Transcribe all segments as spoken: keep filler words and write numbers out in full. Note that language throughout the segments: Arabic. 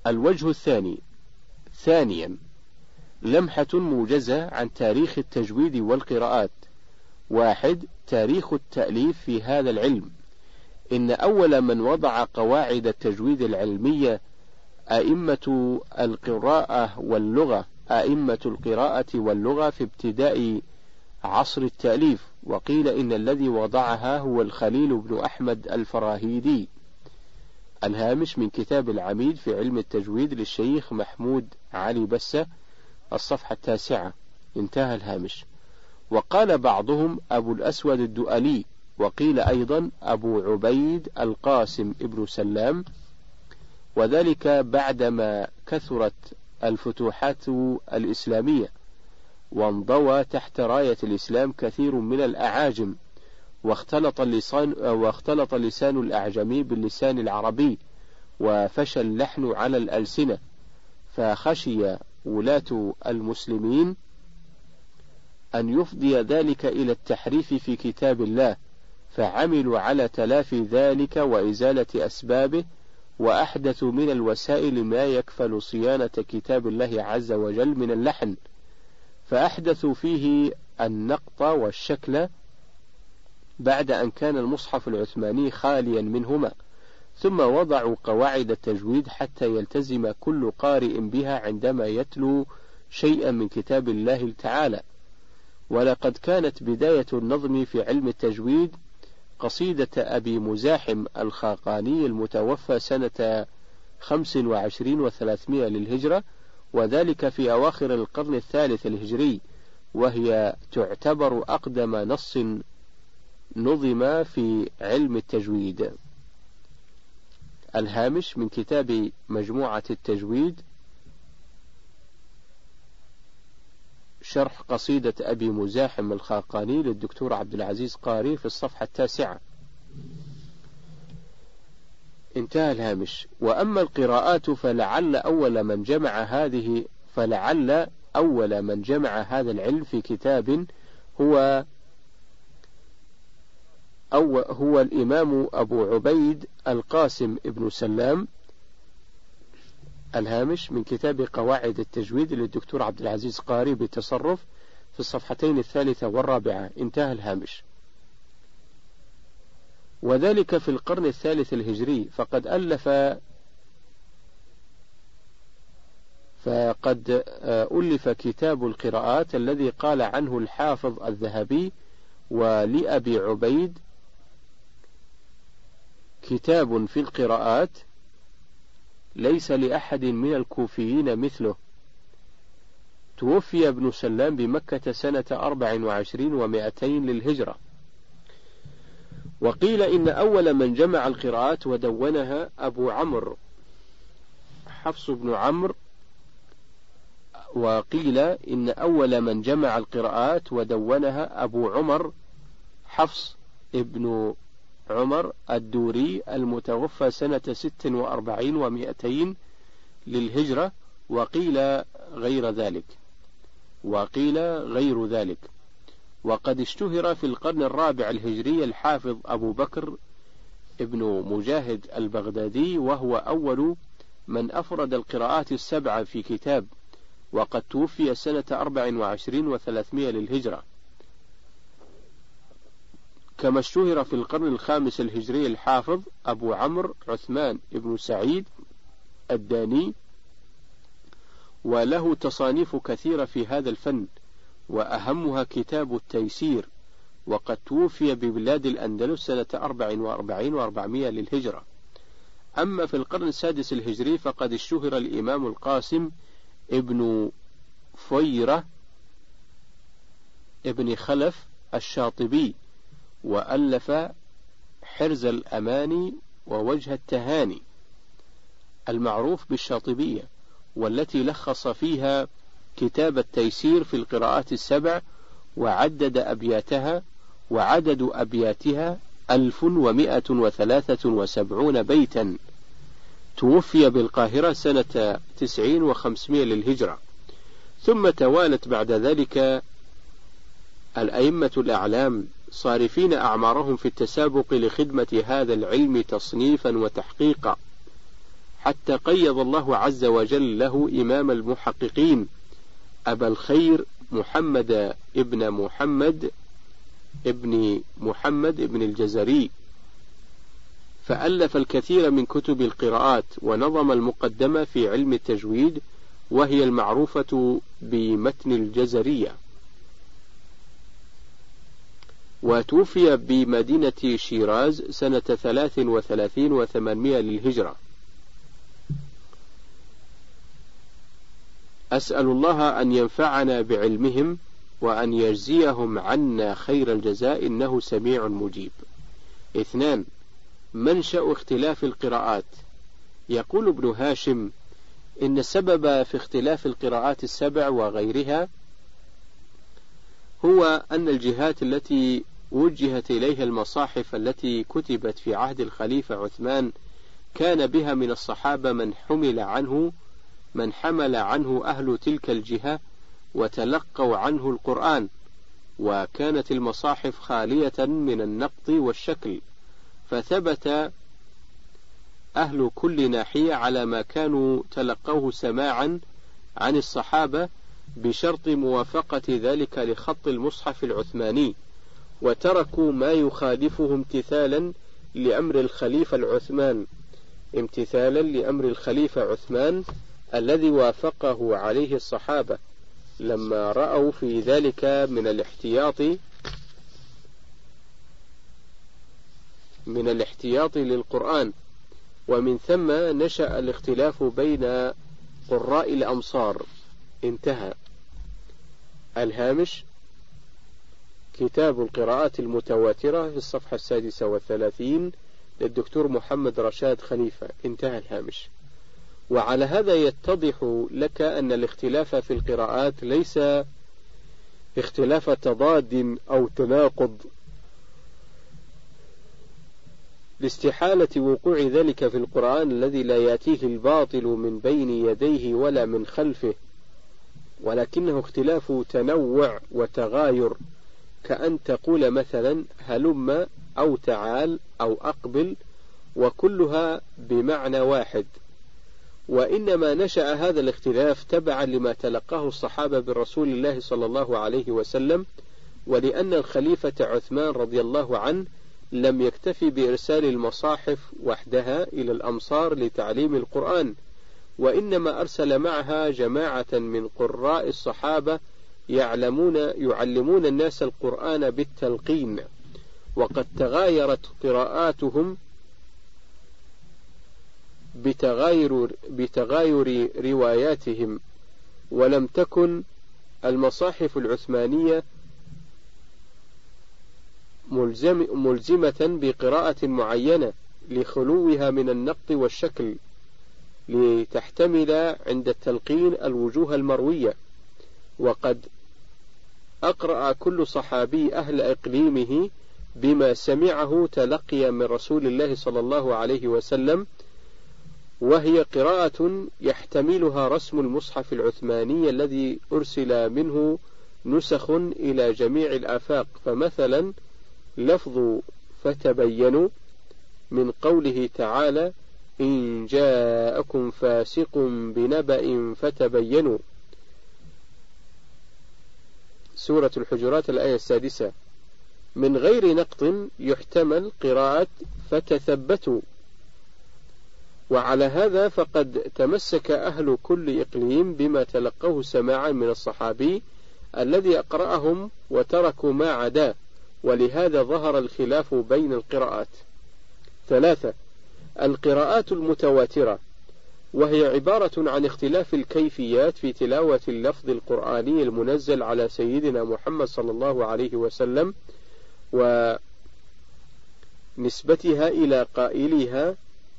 الوجه الثاني: ثانيا، لمحة موجزة عن تاريخ التجويد والقراءات. واحد: تاريخ التأليف في هذا العلم. إن أول من وضع قواعد التجويد العلمية أئمة القراءة واللغة أئمة القراءة واللغة في ابتداء عصر التأليف، وقيل إن الذي وضعها هو الخليل بن أحمد الفراهيدي. الهامش من كتاب العميد في علم التجويد للشيخ محمود علي بسة، الصفحة التاسعة، انتهى الهامش. وقال بعضهم أبو الأسود الدؤلي، وقيل أيضا أبو عبيد القاسم ابن سلام، وذلك بعدما كثرت الفتوحات الإسلامية وانضوى تحت راية الإسلام كثير من الأعاجم، واختلط اللسان واختلط لسان الأعجمي باللسان العربي، وفشى اللحن على الألسنة، فخشي ولاة المسلمين أن يفضي ذلك إلى التحريف في كتاب الله، فعملوا على تلافي ذلك وإزالة أسبابه، وأحدثوا من الوسائل ما يكفل صيانة كتاب الله عز وجل من اللحن، فأحدثوا فيه النقط والشكل بعد أن كان المصحف العثماني خاليا منهما، ثم وضعوا قواعد التجويد حتى يلتزم كل قارئ بها عندما يتلو شيئا من كتاب الله تعالى. ولقد كانت بداية النظم في علم التجويد قصيدة أبي مزاحم الخاقاني المتوفى سنة خمس وعشرين وثلاثمائة للهجرة، وذلك في أواخر القرن الثالث الهجري، وهي تعتبر أقدم نص نظم في علم التجويد. الهامش من كتاب مجموعة التجويد، شرح قصيدة أبي مزاحم الخاقاني للدكتور عبد العزيز قاري، في الصفحة التاسعة، انتهى الهامش. وأما القراءات فلعل أول من جمع هذه فلعل أول من جمع هذا العلم في كتاب هو أو هو الإمام أبو عبيد القاسم ابن سلام. الهامش من كتاب قواعد التجويد للدكتور عبد العزيز قاري بالتصرف، في الصفحتين الثالثة والرابعة، انتهى الهامش. وذلك في القرن الثالث الهجري، فقد ألف فقد ألف كتاب القراءات الذي قال عنه الحافظ الذهبي: ولأبي عبيد كتاب في القراءات ليس لأحد من الكوفيين مثله. توفي ابن سلام بمكة سنة أربع وعشرين ومائتين للهجرة. وقيل إن أول من جمع القراءات ودونها أبو عمرو حفص بن عمرو وقيل إن أول من جمع القراءات ودونها أبو عمر حفص ابن عمر الدوري المتوفى سنة ست وأربعين ومائتين للهجرة، وقيل غير ذلك وقيل غير ذلك وقد اشتهر في القرن الرابع الهجري الحافظ أبو بكر ابن مجاهد البغدادي، وهو أول من أفرد القراءات السبعة في كتاب، وقد توفي سنة أربع وعشرين وثلاثمائة للهجرة. كما اشتهر في القرن الخامس الهجري الحافظ أبو عمرو عثمان ابن سعيد الداني، وله تصانيف كثيرة في هذا الفن، وأهمها كتاب التيسير، وقد توفي ببلاد الأندلس سنة أربع وأربعين وأربعمائة للهجرة. أما في القرن السادس الهجري فقد اشتهر الإمام القاسم ابن فيرة ابن خلف الشاطبي، وألف حرز الأماني ووجه التهاني المعروف بالشاطبية، والتي لخص فيها كتاب التيسير في القراءات السبع، وعدد أبياتها وعدد أبياتها ألف ومائة وثلاثة وسبعون بيتا. توفي بالقاهرة سنة تسعين وخمسمائة للهجرة. ثم توالت بعد ذلك الأئمة الأعلام صارفين أعمارهم في التسابق لخدمة هذا العلم تصنيفا وتحقيقا، حتى قيض الله عز وجل له إمام المحققين أبا الخير محمد ابن محمد ابن محمد ابن الجزري، فألف الكثير من كتب القراءات، ونظم المقدمة في علم التجويد وهي المعروفة بمتن الجزرية. وتوفي بمدينة شيراز سنة ثلاث وثلاثين وثمانمائة للهجرة. أسأل الله أن ينفعنا بعلمهم وأن يجزيهم عنا خير الجزاء، إنه سميع مجيب. اثنان: منشأ اختلاف القراءات. يقول ابن هاشم: إن السبب في اختلاف القراءات السبع وغيرها هو أن الجهات التي وجهت إليها المصاحف التي كتبت في عهد الخليفة عثمان كان بها من الصحابة من حمل عنه من حمل عنه أهل تلك الجهة وتلقوا عنه القرآن، وكانت المصاحف خالية من النقط والشكل، فثبت أهل كل ناحية على ما كانوا تلقوه سماعا عن الصحابة بشرط موافقة ذلك لخط المصحف العثماني، وتركوا ما يخالفه امتثالا لأمر الخليفة العثمان امتثالا لأمر الخليفة عثمان الذي وافقه عليه الصحابة لما رأوا في ذلك من الاحتياط من الاحتياط للقرآن. ومن ثم نشأ الاختلاف بين قراء الأمصار. انتهى. الهامش: كتاب القراءات المتواترة في الصفحة السادسة والثلاثين للدكتور محمد رشاد خليفة. انتهى الهامش. وعلى هذا يتضح لك أن الاختلاف في القراءات ليس اختلاف تضاد أو تناقض، لاستحالة وقوع ذلك في القرآن الذي لا يأتيه الباطل من بين يديه ولا من خلفه، ولكنه اختلاف تنوع وتغاير، كأن تقول مثلا هلم أو تعال أو أقبل، وكلها بمعنى واحد. وإنما نشأ هذا الاختلاف تبعا لما تلقاه الصحابة برسول الله صلى الله عليه وسلم، ولأن الخليفة عثمان رضي الله عنه لم يكتفي بإرسال المصاحف وحدها إلى الأمصار لتعليم القرآن، وإنما أرسل معها جماعة من قراء الصحابة يعلمون يعلمون الناس القرآن بالتلقين، وقد تغايرت قراءاتهم بتغاير, بتغاير رواياتهم، ولم تكن المصاحف العثمانية ملزم ملزمة بقراءة معينة لخلوها من النقط والشكل، لتحتمل عند التلقين الوجوه المروية. وقد أقرأ كل صحابي أهل إقليمه بما سمعه تلقيا من رسول الله صلى الله عليه وسلم، وهي قراءة يحتملها رسم المصحف العثماني الذي أرسل منه نسخ إلى جميع الآفاق. فمثلا لفظ فتبينوا من قوله تعالى إن جاءكم فاسق بنبأ فتبينوا، سورة الحجرات الآية السادسة، من غير نقط يحتمل قراءة فتثبتوا. وعلى هذا فقد تمسك أهل كل إقليم بما تلقوه سماعا من الصحابي الذي أقرأهم وتركوا ما عداه، ولهذا ظهر الخلاف بين القراءات. ثلاثة: القراءات المتواترة، وهي عبارة عن اختلاف الكيفيات في تلاوة اللفظ القرآني المنزل على سيدنا محمد صلى الله عليه وسلم، ونسبتها إلى قائلها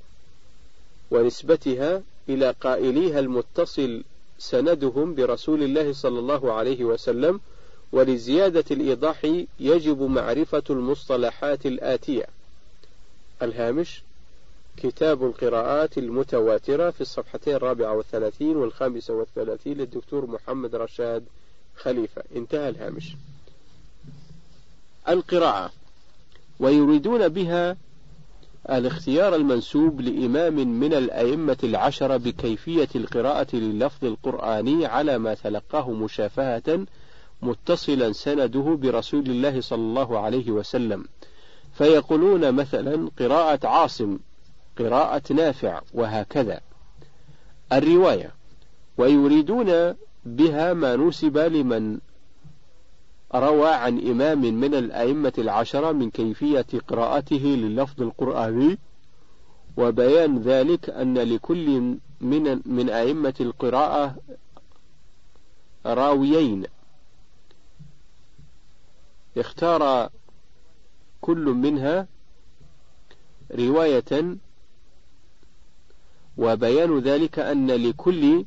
ونسبتها إلى قائليها المتصل سندهم برسول الله صلى الله عليه وسلم. ولزيادة الإيضاح يجب معرفة المصطلحات الآتية. الهامش: كتاب القراءات المتواترة في الصفحتين الرابعة والثلاثين والخامسة والثلاثين للدكتور محمد رشاد خليفة. انتهى الهامش. القراءة، ويريدون بها الاختيار المنسوب لإمام من الأئمة العشرة بكيفية القراءة لللفظ القرآني على ما تلقاه مشافهة متصلا سنده برسول الله صلى الله عليه وسلم، فيقولون مثلا قراءة عاصم، قراءة نافع، وهكذا الرواية، ويريدون بها ما نسب لمن روى عن إمام من الأئمة العشرة من كيفية قراءته لللفظ القرآني، وبيان ذلك أن لكل من من أئمة القراءة راويين، اختار كل منها رواية، وبيان ذلك أن لكل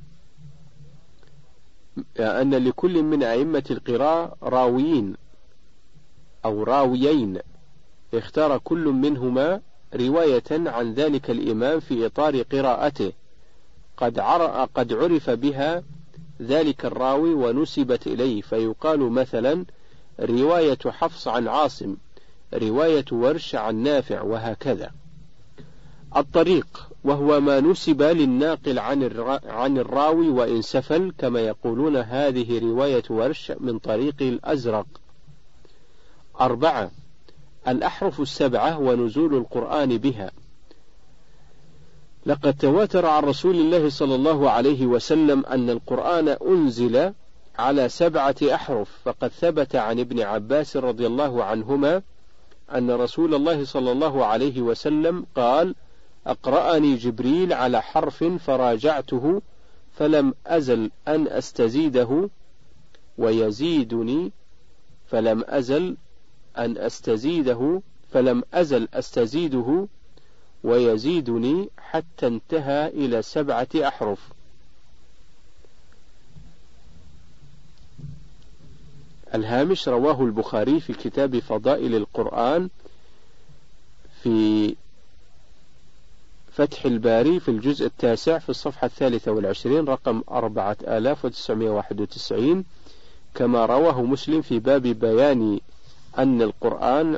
أن لكل من أئمة القراءة راويين أو راويين، اختار كل منهما رواية عن ذلك الإمام في إطار قراءته قد قد عرف بها ذلك الراوي ونسبت إليه، فيقال مثلا رواية حفص عن عاصم، رواية ورش عن نافع، وهكذا. الطريق وهو ما نسب للناقل عن عن الراوي وإن سفل، كما يقولون هذه رواية ورش من طريق الأزرق. أربعة الأحرف السبعة ونزول القرآن بها. لقد تواتر عن رسول الله صلى الله عليه وسلم أن القرآن أنزل على سبعة أحرف، فقد ثبت عن ابن عباس رضي الله عنهما أن رسول الله صلى الله عليه وسلم قال: أقرأني جبريل على حرف فراجعته فلم أزل أن أستزيده ويزيدني فلم أزل أن أستزيده فلم أزل أستزيده ويزيدني حتى انتهى إلى سبعة أحرف. الهامش: رواه البخاري في كتاب فضائل القرآن في فتح الباري في الجزء التاسع في الصفحة الثالثة والعشرين رقم أربعة آلاف وتسعمائة وواحد وتسعين، كما رواه مسلم في باب بيان أن القرآن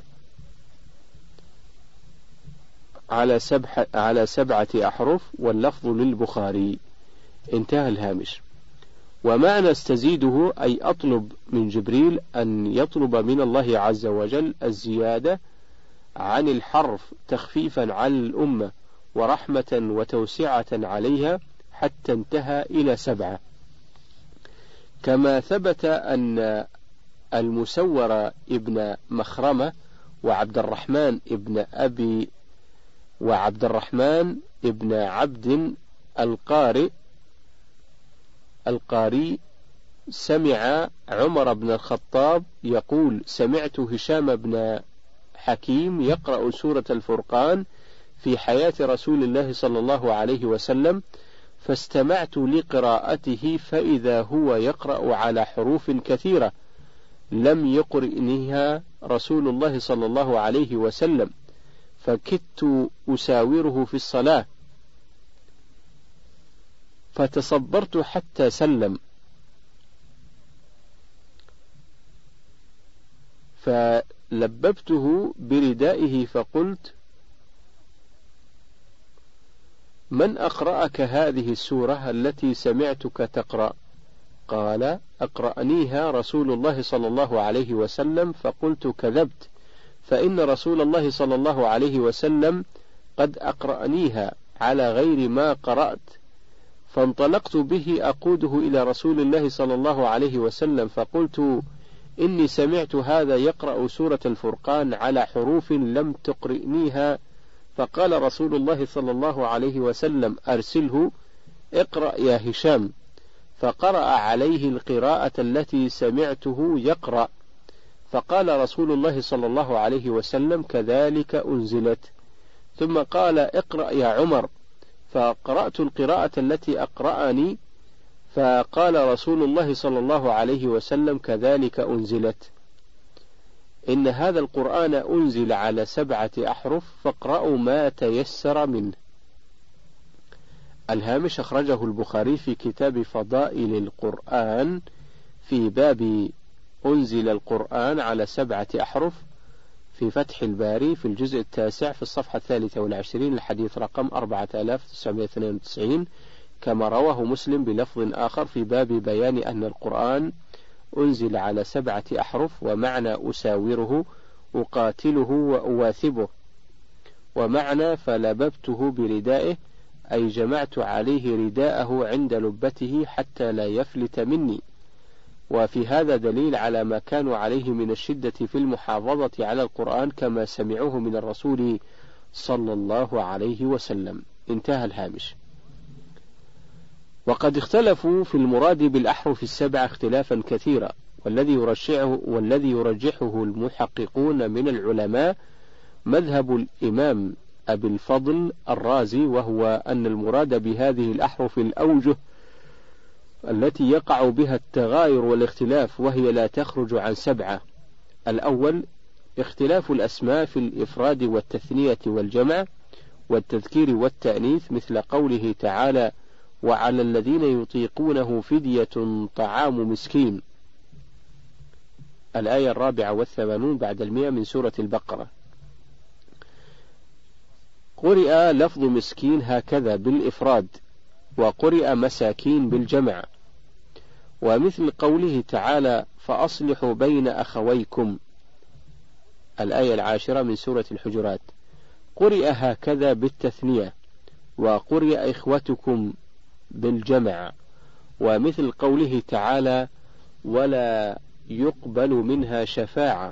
على سبعة على سبعة أحرف، واللفظ للبخاري. انتهى الهامش. ومعنى استزيده أي أطلب من جبريل أن يطلب من الله عز وجل الزيادة عن الحرف تخفيفا على الأمة ورحمة وتوسعة عليها حتى انتهى إلى سبعة. كما ثبت أن المسور ابن مخرمة وعبد الرحمن ابن أبي وعبد الرحمن ابن عبد القارئ القاري سمع عمر بن الخطاب يقول: سمعت هشام بن حكيم يقرأ سورة الفرقان في حياة رسول الله صلى الله عليه وسلم، فاستمعت لقراءته فإذا هو يقرأ على حروف كثيرة لم يقرئنها رسول الله صلى الله عليه وسلم، فكدت أساوره في الصلاة فتصبرت حتى سلم، فلببته بردائه فقلت: من أقرأك هذه السورة التي سمعتك تقرأ؟ قال: أقرأنيها رسول الله صلى الله عليه وسلم. فقلت: كذبت، فإن رسول الله صلى الله عليه وسلم قد أقرأنيها على غير ما قرأت. فانطلقت به أقوده إلى رسول الله صلى الله عليه وسلم، فقلت: إني سمعت هذا يقرأ سورة الفرقان على حروف لم تقرئنيها. فقال رسول الله صلى الله عليه وسلم: أرسله، اقرأ يا هشام. فقرأ عليه القراءة التي سمعته يقرأ، فقال رسول الله صلى الله عليه وسلم: كذلك أنزلت. ثم قال: اقرأ يا عمر. فقرأت القراءة التي أقرأني، فقال رسول الله صلى الله عليه وسلم: كذلك أنزلت. إن هذا القرآن أنزل على سبعة أحرف، فاقرأوا ما تيسر منه. الهامش: أخرجه البخاري في كتاب فضائل القرآن في باب أنزل القرآن على سبعة أحرف، في فتح الباري في الجزء التاسع في الصفحة الثالثة والعشرين الحديث رقم أربعة آلاف وتسعمائة واثنين وتسعين، كما رواه مسلم بلفظ آخر في باب بيان أن القرآن أنزل على سبعة أحرف، ومعنى أساوره أقاتله وأواثبه، ومعنى فلببته بردائه أي جمعت عليه رداءه عند لبته حتى لا يفلت مني. وفي هذا دليل على ما كانوا عليه من الشدة في المحافظة على القرآن كما سمعوه من الرسول صلى الله عليه وسلم. انتهى الهامش. وقد اختلفوا في المراد بالأحرف السبعة اختلافا كثيرا، والذي يرجحه, والذي يرجحه المحققون من العلماء مذهب الإمام أبي الفضل الرازي، وهو أن المراد بهذه الأحرف الأوجه التي يقع بها التغاير والاختلاف، وهي لا تخرج عن سبعة. الأول اختلاف الأسماء في الإفراد والتثنية والجمع والتذكير والتأنيث، مثل قوله تعالى: وعلى الذين يطيقونه فدية طعام مسكين، الآية الرابعة والثمانون بعد المئة من سورة البقرة. قرئ لفظ مسكين هكذا بالإفراد، وقرئ مساكين بالجمع. ومثل قوله تعالى: فأصلحوا بين أخويكم، الآية العاشرة من سورة الحجرات، قرئ هكذا بالتثنية، وقرئ إخوتكم بالجمع. ومثل قوله تعالى: ولا يقبل منها شفاعة،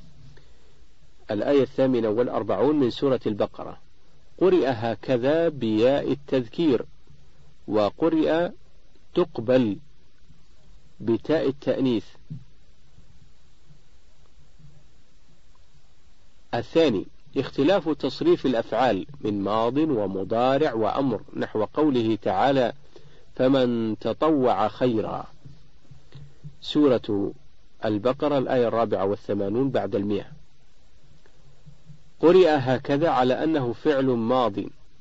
الآية الثامنة والأربعون من سورة البقرة، قرئ هكذا بياء التذكير، وقرئ تقبل بتاء التأنيث. الثاني اختلاف تصريف الأفعال من ماض ومضارع وأمر، نحو قوله تعالى: فمن تطوع خيرا، سورة البقرة الآية الرابعة والثمانون بعد المئة. قرئ هكذا على أنه فعل ماض،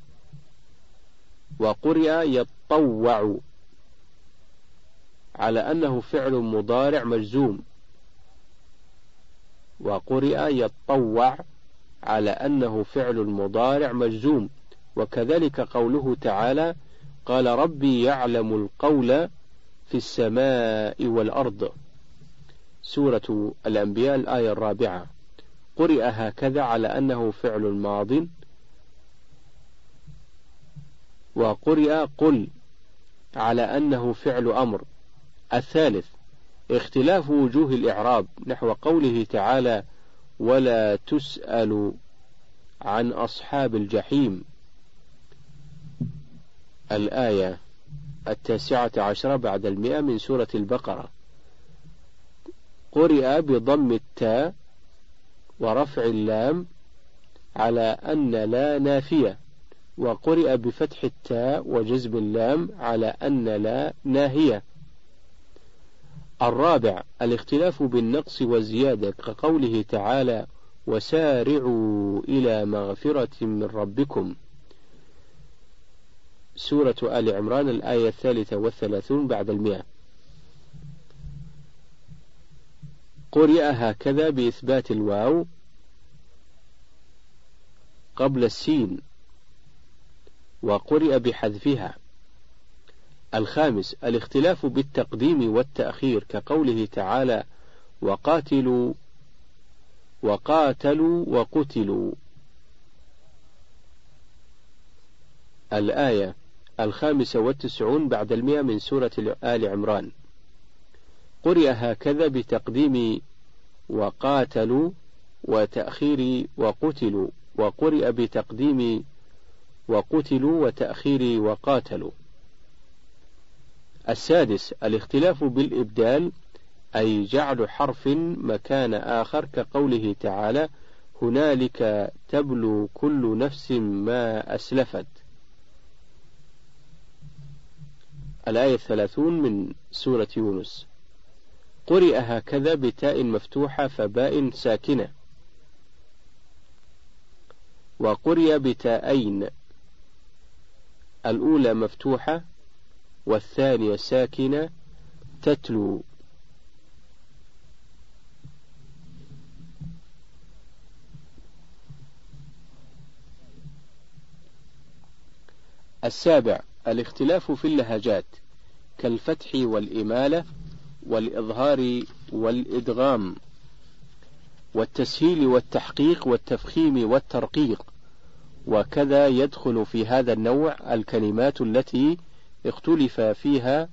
وقرئ يتطوع على أنه فعل مضارع مجزوم، وقرئ يتطوع على أنه فعل مضارع مجزوم. وكذلك قوله تعالى: قال ربي يعلم القول في السماء والأرض، سورة الأنبياء الآية الرابعة، قرئ هكذا على أنه فعل ماض، وقرئ قل على أنه فعل أمر. الثالث اختلاف وجوه الإعراب، نحو قوله تعالى: ولا تسأل عن أصحاب الجحيم، الآية التاسعة عشرة بعد المئة من سورة البقرة، قرئ بضم التاء ورفع اللام على أن لا نافية، وقرئ بفتح التاء وجزم اللام على أن لا ناهية. الرابع الاختلاف بالنقص والزيادة، كقوله تعالى: وسارعوا إلى مغفرة من ربكم، سورة آل عمران الآية الثالثة والثلاثون بعد المئة. قرئ هكذا بإثبات الواو قبل السين، وقرئ بحذفها. الخامس الاختلاف بالتقديم والتأخير، كقوله تعالى: وقاتلوا وقاتلوا وقتلوا، الآية الخامسة والتسعون بعد المئة من سورة آل عمران، قرئ هكذا بتقديم وقاتلوا وتأخير وقتلوا، وقرئ بتقديم وقتلوا وتأخير وقاتلوا. السادس الاختلاف بالإبدال، أي جعل حرف مكان آخر، كقوله تعالى: هنالك تبلو كل نفس ما أسلفت، الآية الثلاثون من سورة يونس، قرئ هكذا بتاء مفتوحة فباء ساكنة، وقرئ بتاءين، الأولى مفتوحة والثانية ساكنة، تتلو. السابع الاختلاف في اللهجات كالفتح والإمالة والإظهار والإدغام والتسهيل والتحقيق والتفخيم والترقيق. وكذا يدخل في هذا النوع الكلمات التي اختلف فيها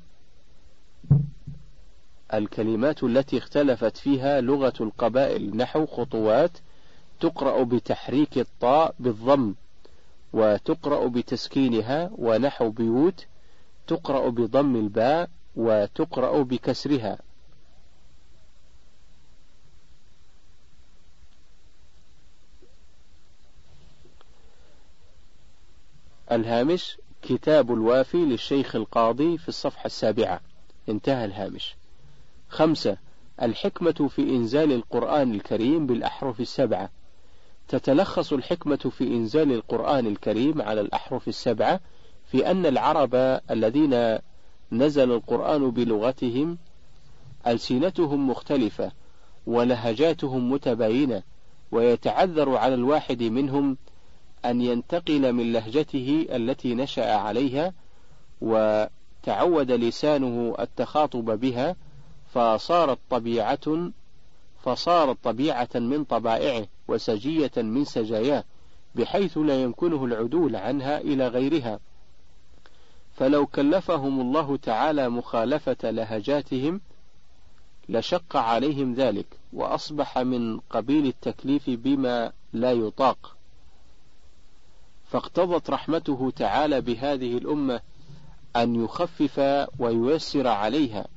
الكلمات التي اختلفت فيها لغة القبائل، نحو خطوات تقرأ بتحريك الطاء بالضم وتقرأ بتسكينها، ونحو بيوت تقرأ بضم الباء وتقرأ بكسرها. الهامش كتاب الوافي للشيخ القاضي في الصفحة السابعة، انتهى الهامش. خمسة الحكمة في إنزال القرآن الكريم بالأحرف السبعة. تتلخص الحكمة في إنزال القرآن الكريم على الأحرف السبعة في أن العرب الذين نزل القرآن بلغتهم ألسنتهم مختلفة ولهجاتهم متباينة، ويتعذر على الواحد منهم أن ينتقل من لهجته التي نشأ عليها وتعود لسانه التخاطب بها، فصارت طبيعة فصارت طبيعة من طبائعه وسجية من سجاياه، بحيث لا يمكنه العدول عنها إلى غيرها. فلو كلفهم الله تعالى مخالفة لهجاتهم لشق عليهم ذلك، وأصبح من قبيل التكليف بما لا يطاق. فاقتضت رحمته تعالى بهذه الأمة أن يخفف وييسر عليها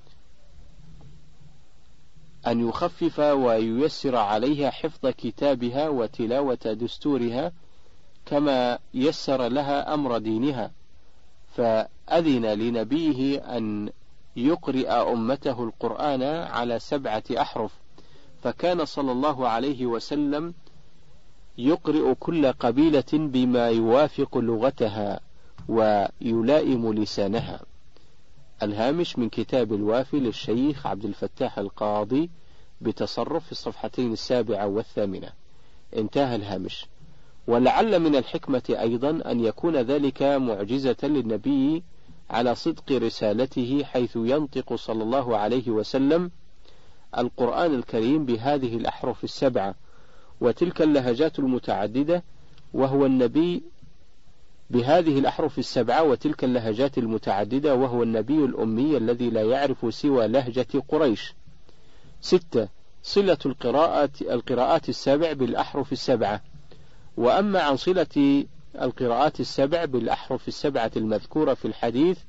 أن يخفف وييسر عليها حفظ كتابها وتلاوة دستورها، كما يسر لها أمر دينها، فأذن لنبيه أن يقرئ أمته القرآن على سبعة أحرف، فكان صلى الله عليه وسلم يقرئ كل قبيلة بما يوافق لغتها ويلائم لسانها. الهامش من كتاب الوافي للشيخ عبد الفتاح القاضي بتصرف في الصفحتين السابعة والثامنة، انتهى الهامش. ولعل من الحكمة أيضا أن يكون ذلك معجزة للنبي على صدق رسالته، حيث ينطق صلى الله عليه وسلم القرآن الكريم بهذه الأحرف السبعة وتلك اللهجات المتعددة، وهو النبي بهذه الأحرف السبعة وتلك اللهجات المتعددة وهو النبي الأمي الذي لا يعرف سوى لهجة قريش. ستة صلة القراءة القراءات السبع بالأحرف السبعة. وأما عن صلة القراءات السبع بالأحرف السبعة المذكورة في الحديث،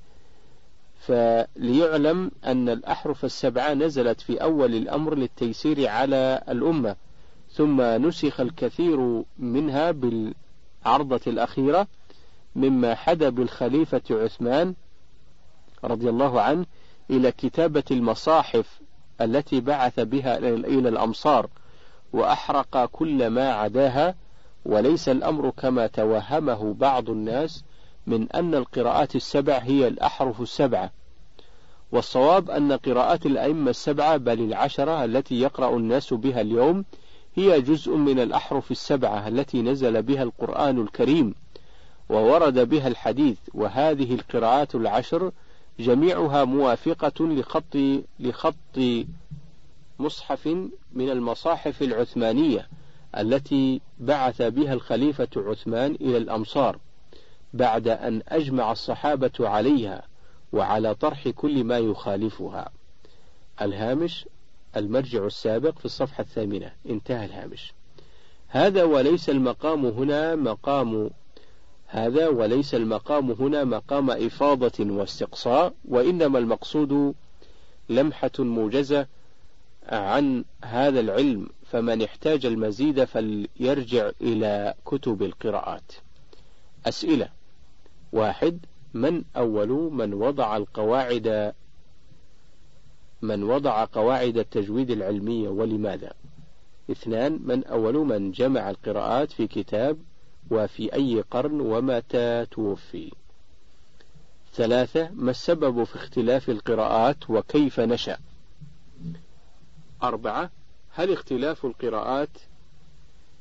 فليعلم أن الأحرف السبعة نزلت في أول الأمر للتيسير على الأمة، ثم نسخ الكثير منها بالعرضة الأخيرة مما حدا بالخليفة عثمان رضي الله عنه إلى كتابة المصاحف التي بعث بها إلى الأمصار، وأحرق كل ما عداها. وليس الأمر كما توهمه بعض الناس من أن القراءات السبع هي الأحرف السبعة، والصواب أن قراءات الأئمة السبعة بل العشرة التي يقرأ الناس بها اليوم هي جزء من الأحرف السبعة التي نزل بها القرآن الكريم وورد بها الحديث. وهذه القراءات العشر جميعها موافقة لخط لخط مصحف من المصاحف العثمانية التي بعث بها الخليفة عثمان إلى الأمصار بعد أن أجمع الصحابة عليها وعلى طرح كل ما يخالفها. الهامش المرجع السابق في الصفحة الثامنة، انتهى الهامش. هذا وليس المقام هنا مقام هذا وليس المقام هنا مقام إفاضة واستقصاء، وإنما المقصود لمحة موجزة عن هذا العلم، فمن احتاج المزيد فليرجع إلى كتب القراءات. أسئلة: واحد، من أول من وضع القواعد من وضع قواعد التجويد العلمية ولماذا؟ اثنان، من أول من جمع القراءات في كتاب وفي أي قرن ومتى توفي؟ ثلاثة، ما السبب في اختلاف القراءات وكيف نشأ؟ أربعة، هل اختلاف القراءات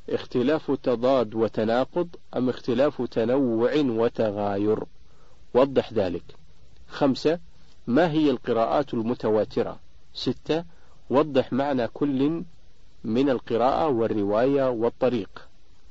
اختلاف تضاد وتناقض أم اختلاف تنوع وتغاير؟ وضح ذلك. خمسة. ما هي القراءات المتواترة؟ ستة. وضح معنى كل من القراءة والرواية والطريق.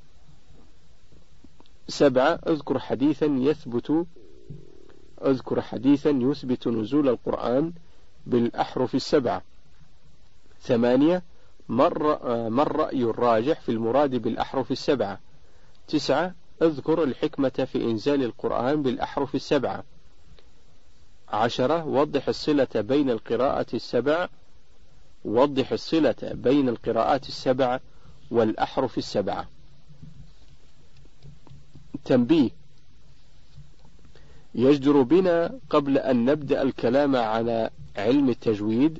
سبعة. اذكر حديثا يثبت اذكر حديثا يثبت نزول القرآن بالأحرف السبعة. ثمانية. ما الرأي الراجح في المراد بالأحرف السبعة؟ تسعة. اذكر الحكمة في إنزال القرآن بالأحرف السبعة. عشرة. وضح الصلة بين القراءة السبع وضح الصلة بين القراءات السبع والأحرف السبعة. تنبيه: يجدر بنا قبل أن نبدأ الكلام على علم التجويد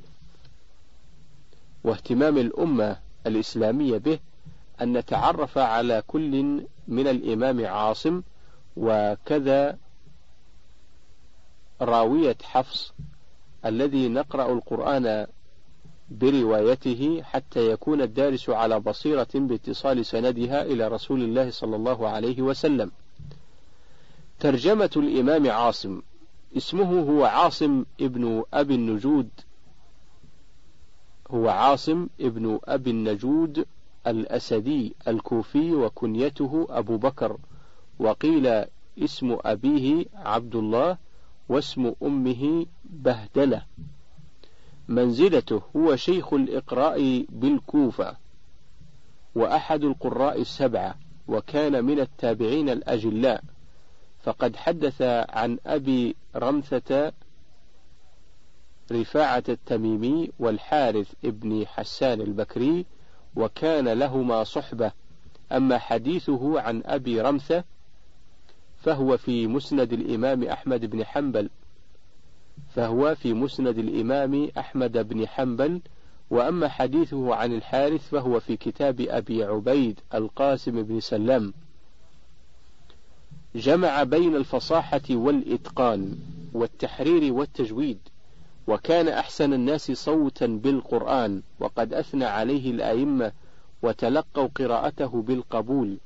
واهتمام الأمة الإسلامية به أن نتعرف على كل من الإمام عاصم وكذا راوية حفص الذي نقرأ القرآن بروايته حتى يكون الدارس على بصيرة باتصال سندها إلى رسول الله صلى الله عليه وسلم. ترجمة الإمام عاصم: اسمه هو عاصم ابن أبي النجود هو عاصم ابن أبي النجود الأسدي الكوفي، وكنيته أبو بكر، وقيل اسم أبيه عبد الله واسم أمه بهدلة. منزلته: هو شيخ الإقراء بالكوفة وأحد القراء السبعة، وكان من التابعين الأجلاء، فقد حدث عن أبي رمثة رفاعة التميمي والحارث ابن حسان البكري، وكان لهما صحبة. أما حديثه عن أبي رمثة فهو في مسند الإمام أحمد بن حنبل فهو في مسند الإمام أحمد بن حنبل وأما حديثه عن الحارث فهو في كتاب أبي عبيد القاسم بن سلام. جمع بين الفصاحة والإتقان والتحرير والتجويد، وكان أحسن الناس صوتا بالقرآن، وقد أثنى عليه الأئمة وتلقوا قراءته بالقبول.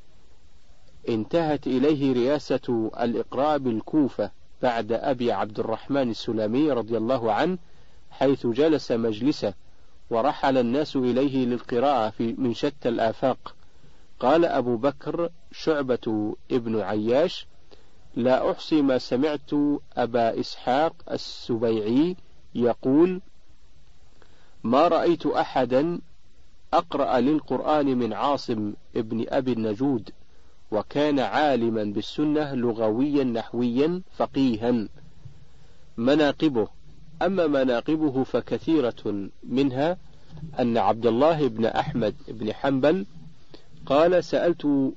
انتهت إليه رياسة الإقراء بالكوفة بعد أبي عبد الرحمن السلمي رضي الله عنه، حيث جلس مجلسه، ورحل الناس إليه للقراءة في من شتى الآفاق. قال أبو بكر شعبة ابن عياش: لا أحصي ما سمعت أبا إسحاق السبيعي يقول: ما رأيت أحدا أقرأ للقرآن من عاصم ابن أبي النجود، وكان عالما بالسنة لغويا نحويا فقيها. مناقبه: أما مناقبه فكثيرة، منها أن عبد الله بن أحمد بن حنبل قال: سألت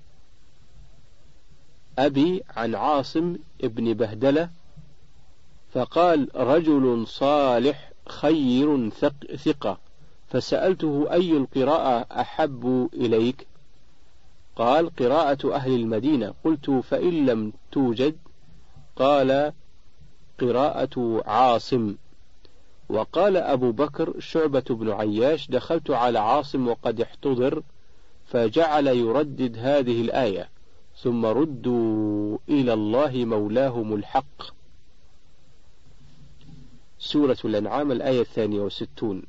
أبي عن عاصم ابن بهدلة فقال: رجل صالح خير ثقة، فسألته: أي القراءة أحب إليك؟ قال: قراءة أهل المدينة. قلت: فإن لم توجد؟ قال: قراءة عاصم. وقال أبو بكر شعبة بن عياش: دخلت على عاصم وقد احتضر، فجعل يردد هذه الآية: ثم ردوا إلى الله مولاهم الحق. سورة الأنعام الآية الثانية والستون.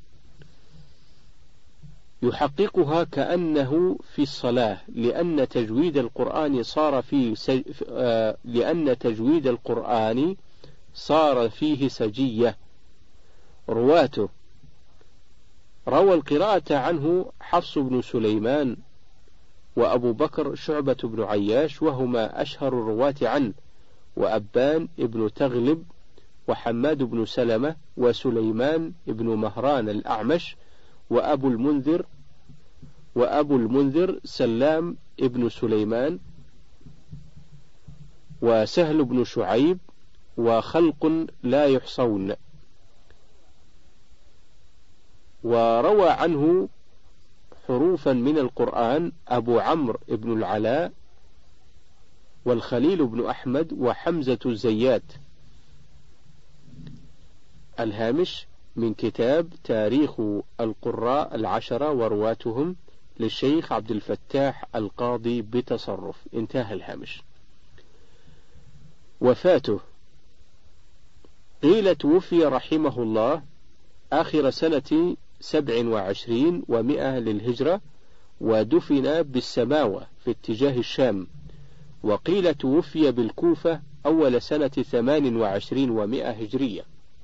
يحققها كأنه في الصلاة، لأن تجويد القرآن صار فيه سج... آه... لأن تجويد القرآن صار فيه سجية. رواته: روى القراءة عنه حفص بن سليمان وأبو بكر شعبة بن عياش، وهما أشهر الرواة عنه، وأبان ابن تغلب وحماد بن سلمة وسليمان بن مهران الأعمش وأبو المنذر وأبو المنذر سلام ابن سليمان وسهل بن شعيب، وخلق لا يحصون. وروى عنه حروفا من القرآن أبو عمرو بن العلاء والخليل بن أحمد وحمزة الزيات. الهامش من كتاب تاريخ القراء العشرة ورواتهم للشيخ عبد الفتاح القاضي بتصرف. انتهى الهامش. وفاته: قيل توفي رحمه الله آخر سنة سبع وعشرين ومائة للهجرة، ودفن بالسماوة في اتجاه الشام. وقيل توفي بالكوفة أول سنة ثمان وعشرين ومائة هجرية.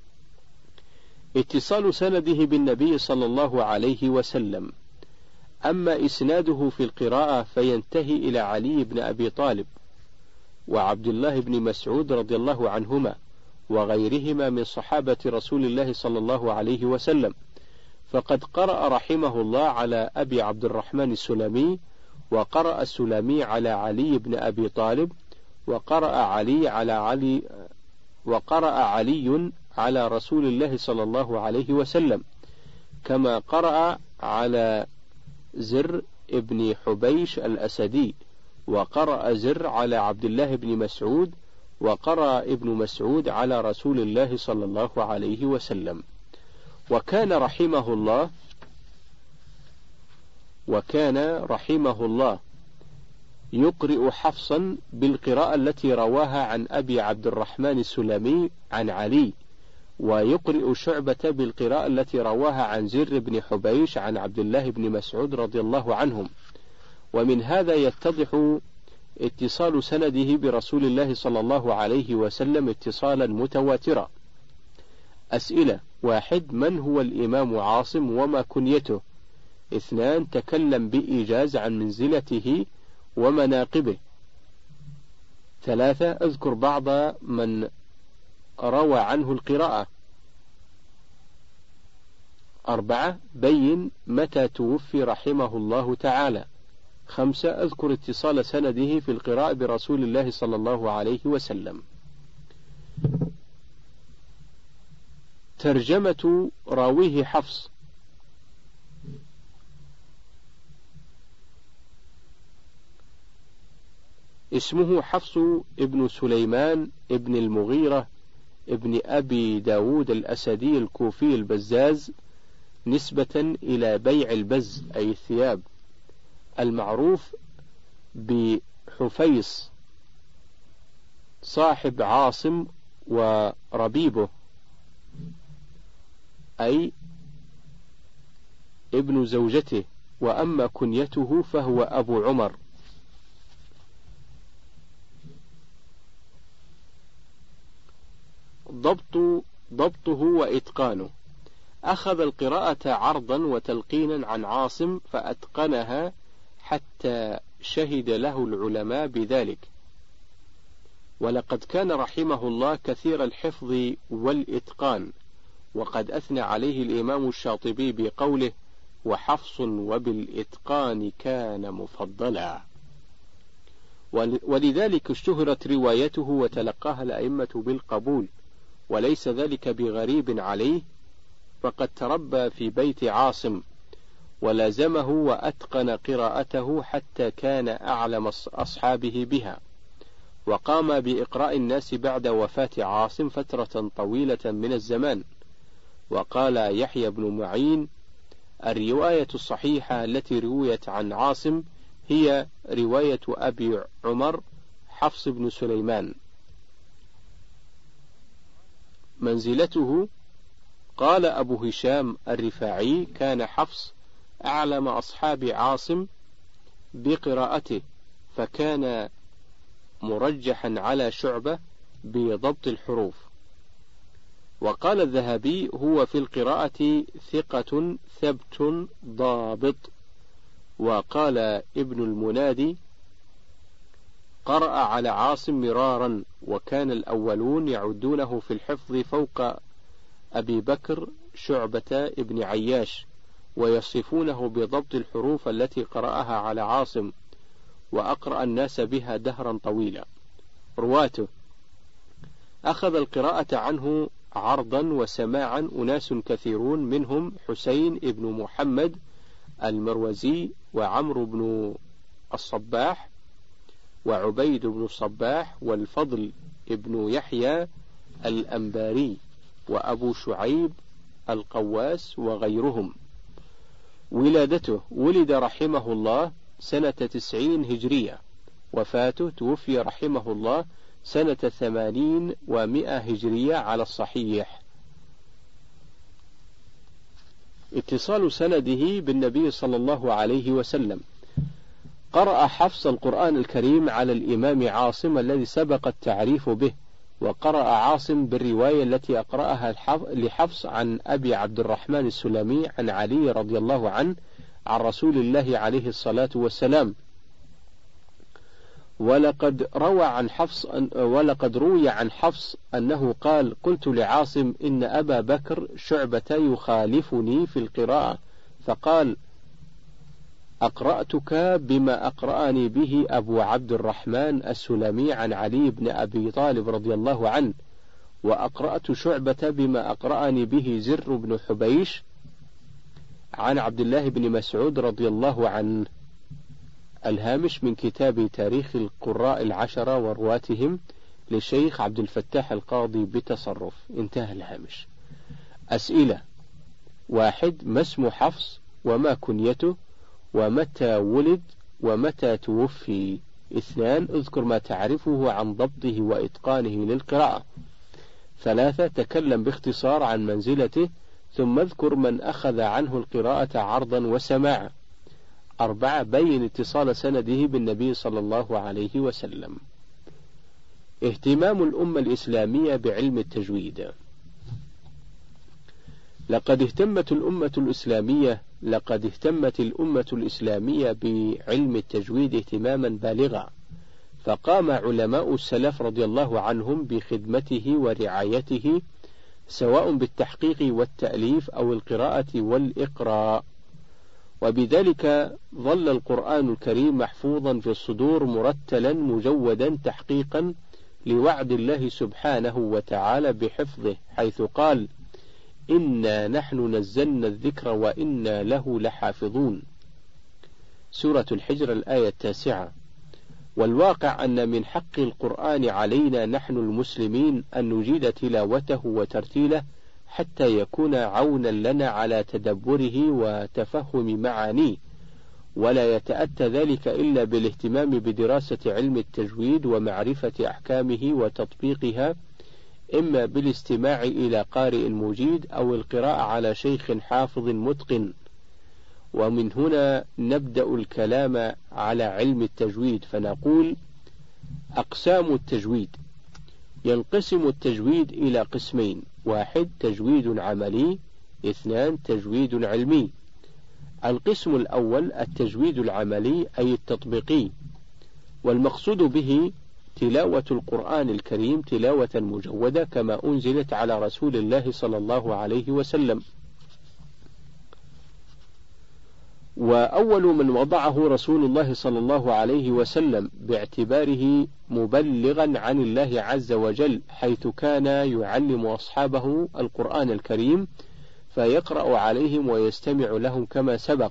اتصال سنده بالنبي صلى الله عليه وسلم. أما إسناده في القراءة فينتهي إلى علي بن أبي طالب وعبد الله بن مسعود رضي الله عنهما وغيرهما من صحابة رسول الله صلى الله عليه وسلم، فقد قرأ رحمه الله على أبي عبد الرحمن السلمي، وقرأ السلمي على علي بن أبي طالب، وقرأ علي على علي وقرأ علي على رسول الله صلى الله عليه وسلم، كما قرأ على زر ابن حبيش الأسدي، وقرأ زر على عبد الله بن مسعود، وقرأ ابن مسعود على رسول الله صلى الله عليه وسلم. وكان رحمه الله وكان رحمه الله يقرئ حفصا بالقراءة التي رواها عن أبي عبد الرحمن السلمي عن علي، ويقرئ شعبة بالقراءة التي رواها عن زر بن حبيش عن عبد الله بن مسعود رضي الله عنهم. ومن هذا يتضح اتصال سنده برسول الله صلى الله عليه وسلم اتصالا متواترا. أسئلة: واحد، من هو الإمام عاصم وما كنيته؟ اثنان، تكلم بإيجاز عن منزلته ومناقبه. ثلاثة، اذكر بعض من روى عنه القراءة. أربعة، بين متى توفي رحمه الله تعالى. خمسة، اذكر اتصال سنده في القراءة برسول الله صلى الله عليه وسلم. ترجمة راويه حفص. اسمه حفص ابن سليمان ابن المغيرة ابن أبي داود الأسدي الكوفي البزاز، نسبة إلى بيع البز أي الثياب، المعروف بحفيص صاحب عاصم وربيبه، أي ابن زوجته. وأما كنيته فهو أبو عمر. ضبط ضبطه وإتقانه. أخذ القراءة عرضا وتلقينا عن عاصم فأتقنها حتى شهد له العلماء بذلك. ولقد كان رحمه الله كثير الحفظ والإتقان، وقد أثنى عليه الإمام الشاطبي بقوله: وحفص وبالإتقان كان مفضلا. ولذلك اشتهرت روايته وتلقاها الأئمة بالقبول، وليس ذلك بغريب عليه، فقد تربى في بيت عاصم ولازمه وأتقن قراءته حتى كان أعلم أصحابه بها، وقام بإقراء الناس بعد وفاة عاصم فترة طويلة من الزمان. وقال يحيى بن معين: الرواية الصحيحة التي رويت عن عاصم هي رواية أبي عمر حفص بن سليمان. منزلته: قال أبو هشام الرفاعي: كان حفص أعلم أصحاب عاصم بقراءته، فكان مرجحا على شعبة بضبط الحروف. وقال الذهبي: هو في القراءة ثقة ثبت ضابط. وقال ابن المنادي: قرأ على عاصم مرارا، وكان الأولون يعدونه في الحفظ فوق أبي بكر شعبة ابن عياش، ويصفونه بضبط الحروف التي قرأها على عاصم، وأقرأ الناس بها دهرا طويلا. رواته: أخذ القراءة عنه عرضا وسماعا أناس كثيرون، منهم حسين ابن محمد المروزي، وعمرو بن الصباح، وعبيد بن الصباح، والفضل ابن يحيى الأنباري، وأبو شعيب القواس، وغيرهم. ولادته: ولد رحمه الله سنة تسعين هجرية. وفاته: توفي رحمه الله سنة ثمانين ومائة هجرية على الصحيح. اتصال سنده بالنبي صلى الله عليه وسلم: قرأ حفص القرآن الكريم على الإمام عاصم الذي سبق التعريف به، وقرأ عاصم بالرواية التي أقرأها لحفص عن أبي عبد الرحمن السلمي عن علي رضي الله عنه عن رسول الله عليه الصلاة والسلام. ولقد روى عن حفص ولقد روي عن حفص أنه قال: قلت لعاصم إن أبا بكر شعبة يخالفني في القراءة، فقال: أقرأتك بما أقرأني به أبو عبد الرحمن السلمي عن علي بن أبي طالب رضي الله عنه، وأقرأت شعبة بما أقرأني به زر بن حبيش عن عبد الله بن مسعود رضي الله عنه. الهامش من كتاب تاريخ القراء العشرة ورواتهم للشيخ عبد الفتاح القاضي بتصرف. انتهى الهامش. أسئلة: واحد. ما اسم حفص وما كنيته ومتى ولد ومتى توفي؟ اثنان. اذكر ما تعرفه عن ضبطه وإتقانه للقراءة. ثلاثة. تكلم باختصار عن منزلته، ثم اذكر من أخذ عنه القراءة عرضا وسماعا. أربعة. بين اتصال سنده بالنبي صلى الله عليه وسلم. اهتمام الأمة الإسلامية بعلم التجويد. لقد اهتمت الأمة الإسلامية لقد اهتمت الأمة الإسلامية بعلم التجويد اهتماما بالغا، فقام علماء السلف رضي الله عنهم بخدمته ورعايته، سواء بالتحقيق والتأليف أو القراءة والإقراء، وبذلك ظل القرآن الكريم محفوظا في الصدور مرتلا مجودا تحقيقا لوعد الله سبحانه وتعالى بحفظه، حيث قال: إنا نحن نزلنا الذكر وإنا له لحافظون. سورة الحجر الآية التاسعة. والواقع أن من حق القرآن علينا نحن المسلمين أن نجيد تلاوته وترتيله حتى يكون عونا لنا على تدبره وتفهم معانيه، ولا يتأتى ذلك إلا بالاهتمام بدراسة علم التجويد ومعرفة أحكامه وتطبيقها، إما بالاستماع إلى قارئ مجيد أو القراءة على شيخ حافظ متقن. ومن هنا نبدأ الكلام على علم التجويد، فنقول: أقسام التجويد. ينقسم التجويد إلى قسمين: واحد تجويد عملي، اثنان تجويد علمي. القسم الأول التجويد العملي أي التطبيقي، والمقصود به تلاوة القرآن الكريم تلاوة مجودة كما أنزلت على رسول الله صلى الله عليه وسلم. وأول من وضعه رسول الله صلى الله عليه وسلم باعتباره مبلغا عن الله عز وجل، حيث كان يعلم أصحابه القرآن الكريم فيقرأ عليهم ويستمع لهم كما سبق.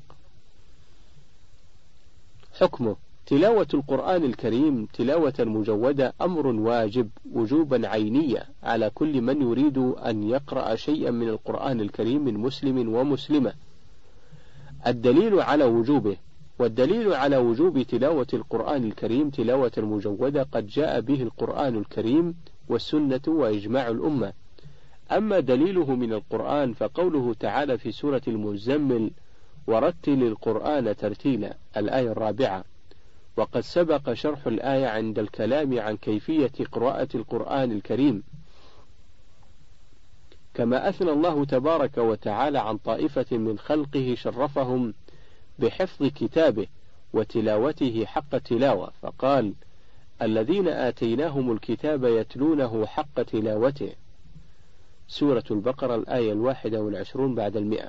حكمه: تلاوة القرآن الكريم تلاوة مجودة أمر واجب وجوبا عينيا على كل من يريد أن يقرأ شيئا من القرآن الكريم من مسلم ومسلمة. الدليل على وجوبه. والدليل على وجوب تلاوة القرآن الكريم تلاوة مجودة قد جاء به القرآن الكريم والسنة وإجماع الأمة. أما دليله من القرآن فقوله تعالى في سورة المزمل: ورتل القرآن ترتيلا، الآية الرابعة، وقد سبق شرح الآية عند الكلام عن كيفية قراءة القرآن الكريم. كما أثنى الله تبارك وتعالى عن طائفة من خلقه شرفهم بحفظ كتابه وتلاوته حق تلاوة، فقال: الذين آتيناهم الكتاب يتلونه حق تلاوته. سورة البقرة الآية الواحدة والعشرون بعد المئة.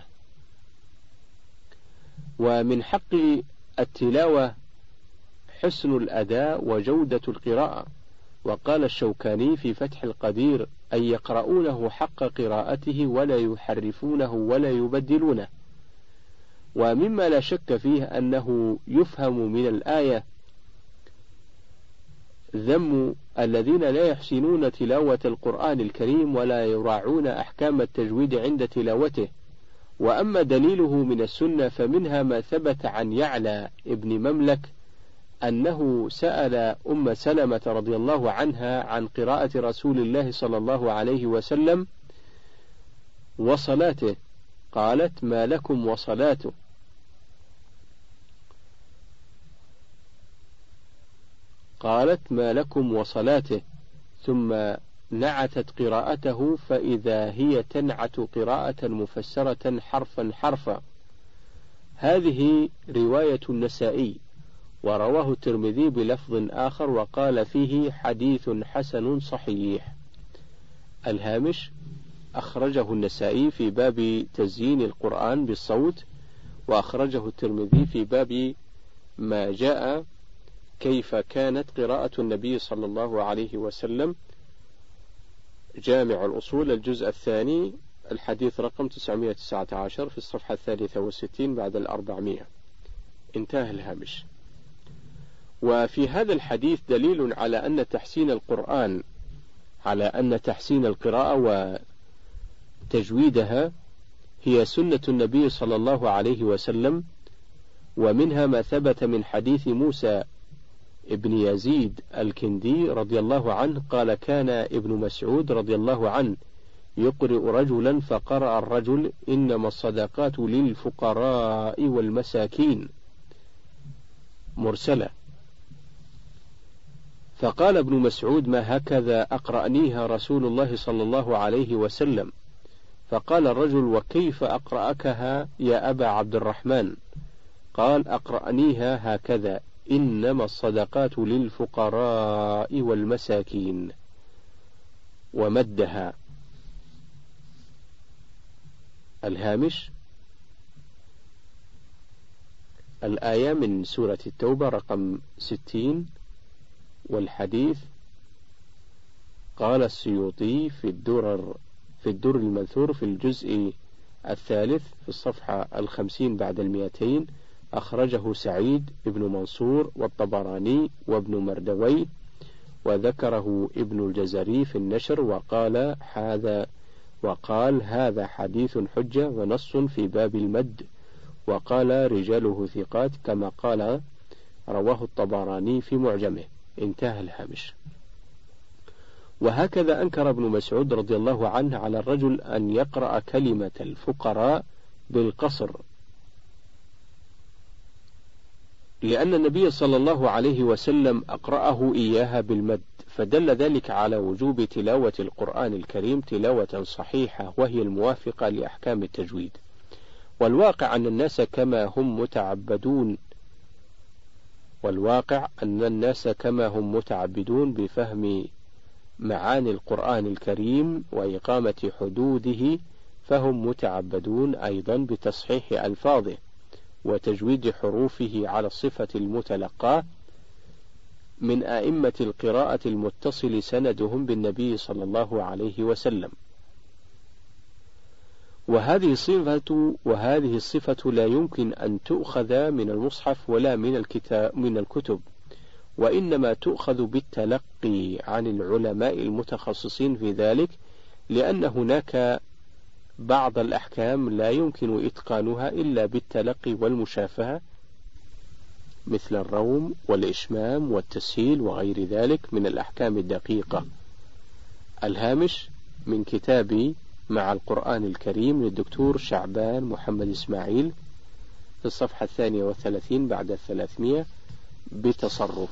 ومن حق التلاوة حسن الأداء وجودة القراءة، وقال الشوكاني في فتح القدير: أن يقرؤونه حق قراءته ولا يحرفونه ولا يبدلونه. ومما لا شك فيه أنه يفهم من الآية ذم الذين لا يحسنون تلاوة القرآن الكريم ولا يراعون أحكام التجويد عند تلاوته، وأما دليله من السنة فمنها ما ثبت عن يعلى ابن مملك أنه سأل أم سلمة رضي الله عنها عن قراءة رسول الله صلى الله عليه وسلم وصلاته، قالت: ما لكم وصلاته؟ قالت: ما لكم وصلاته، ثم نعتت قراءته فإذا هي تنعت قراءة مفسرة حرفا حرفا. هذه رواية النسائي، ورواه الترمذي بلفظ آخر وقال فيه: حديث حسن صحيح. الهامش: أخرجه النسائي في باب تزيين القرآن بالصوت، وأخرجه الترمذي في باب ما جاء كيف كانت قراءة النبي صلى الله عليه وسلم. جامع الأصول الجزء الثاني الحديث رقم تسعمائة وتسعة عشر في الصفحة الثالثة والستين بعد الأربعمائة. انتهى الهامش. وفي هذا الحديث دليل على أن تحسين القرآن على أن تحسين القراءة وتجويدها هي سنة النبي صلى الله عليه وسلم، ومنها ما ثبت من حديث موسى ابن يزيد الكندي رضي الله عنه قال: كان ابن مسعود رضي الله عنه يقرئ رجلا فقرأ الرجل: إنما الصدقات للفقراء والمساكين، مرسلة. فقال ابن مسعود: ما هكذا أقرأنيها رسول الله صلى الله عليه وسلم؟ فقال الرجل: وكيف أقرأكها يا أبا عبد الرحمن؟ قال: أقرأنيها هكذا: إنما الصدقات للفقراء والمساكين، ومدها. الهامش: الآية من سورة التوبة رقم ستين، والحديث قال السيوطي في الدرر في الدر المنثور في الجزء الثالث في الصفحة الخمسين بعد المئتين: أخرجه سعيد ابن منصور والطبراني وابن مردوي، وذكره ابن الجزري في النشر، وقال هذا وقال هذا حديث حجة ونص في باب المد، وقال رجاله ثقات كما قال رواه الطبراني في معجمه. انتهى الهامش. وهكذا أنكر ابن مسعود رضي الله عنه على الرجل أن يقرأ كلمة الفقراء بالقصر، لأن النبي صلى الله عليه وسلم أقرأه إياها بالمد، فدل ذلك على وجوب تلاوة القرآن الكريم تلاوة صحيحة وهي الموافقة لأحكام التجويد. والواقع أن الناس كما هم متعبدون والواقع أن الناس كما هم متعبدون بفهم معاني القرآن الكريم وإقامة حدوده، فهم متعبدون أيضا بتصحيح ألفاظه وتجويد حروفه على الصفة المتلقاة من أئمة القراءة المتصل سندهم بالنبي صلى الله عليه وسلم. وهذه الصفة وهذه الصفة لا يمكن أن تؤخذ من المصحف ولا من الكتاب من الكتب، وإنما تؤخذ بالتلقي عن العلماء المتخصصين في ذلك، لأن هناك بعض الأحكام لا يمكن إتقانها إلا بالتلقي والمشافهة، مثل الروم والإشمام والتسهيل وغير ذلك من الأحكام الدقيقة. الهامش من كتاب مع القرآن الكريم للدكتور شعبان محمد إسماعيل في الصفحة الثانية والثلاثين بعد الثلاثمائة بتصرف.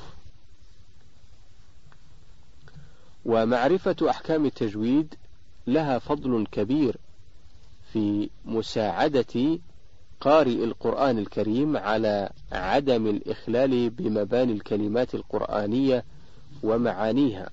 ومعرفة أحكام التجويد لها فضل كبير في مساعدة قارئ القرآن الكريم على عدم الإخلال بمباني الكلمات القرآنية ومعانيها.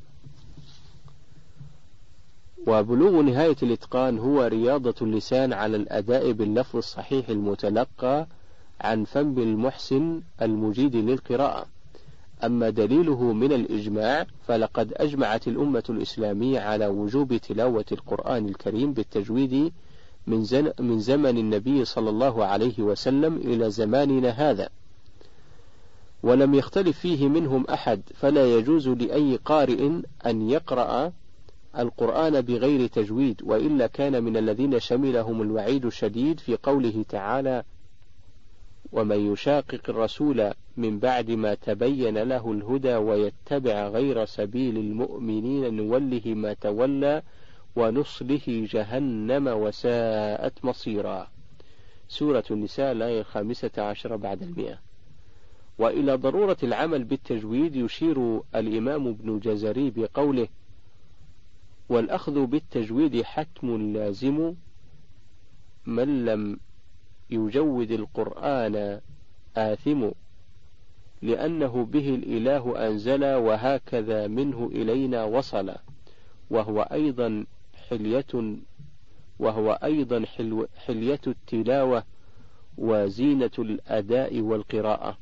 وبلوغ نهاية الإتقان هو رياضة اللسان على الأداء باللفظ الصحيح المتلقى عن فم المحسن المجيد للقراءة. أما دليله من الإجماع فلقد أجمعت الأمة الإسلامية على وجوب تلاوة القرآن الكريم بالتجويد من, من زمن النبي صلى الله عليه وسلم إلى زماننا هذا، ولم يختلف فيه منهم أحد، فلا يجوز لأي قارئ أن يقرأ القرآن بغير تجويد، وإلا كان من الذين شملهم الوعيد الشديد في قوله تعالى: ومن يشاقق الرسول من بعد ما تبين له الهدى ويتبع غير سبيل المؤمنين نوله ما تولى ونصله جهنم وساءت مصيرا. سورة النساء الآية الخامسة عشر بعد المئة. وإلى ضرورة العمل بالتجويد يشير الإمام ابن جزري بقوله: والأخذ بالتجويد حتم لازم، من لم يجود القرآن آثم، لأنه به الإله أنزل وهكذا منه إلينا وصل، وهو أيضا حلية وهو أيضا حلو حلية التلاوة وزينة الأداء والقراءة،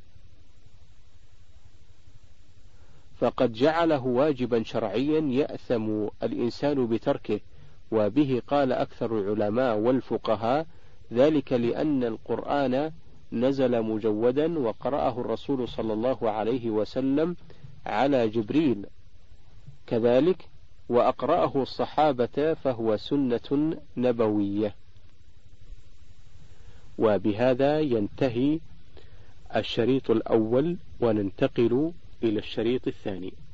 فقد جعله واجبا شرعيا يأثم الإنسان بتركه. وبه قال أكثر العلماء والفقهاء: ذلك لأن القرآن نزل مجودا وقرأه الرسول صلى الله عليه وسلم على جبريل، كذلك وأقرأه الصحابة فهو سنة نبوية. وبهذا ينتهي الشريط الأول، وننتقل إلى الشريط الثاني.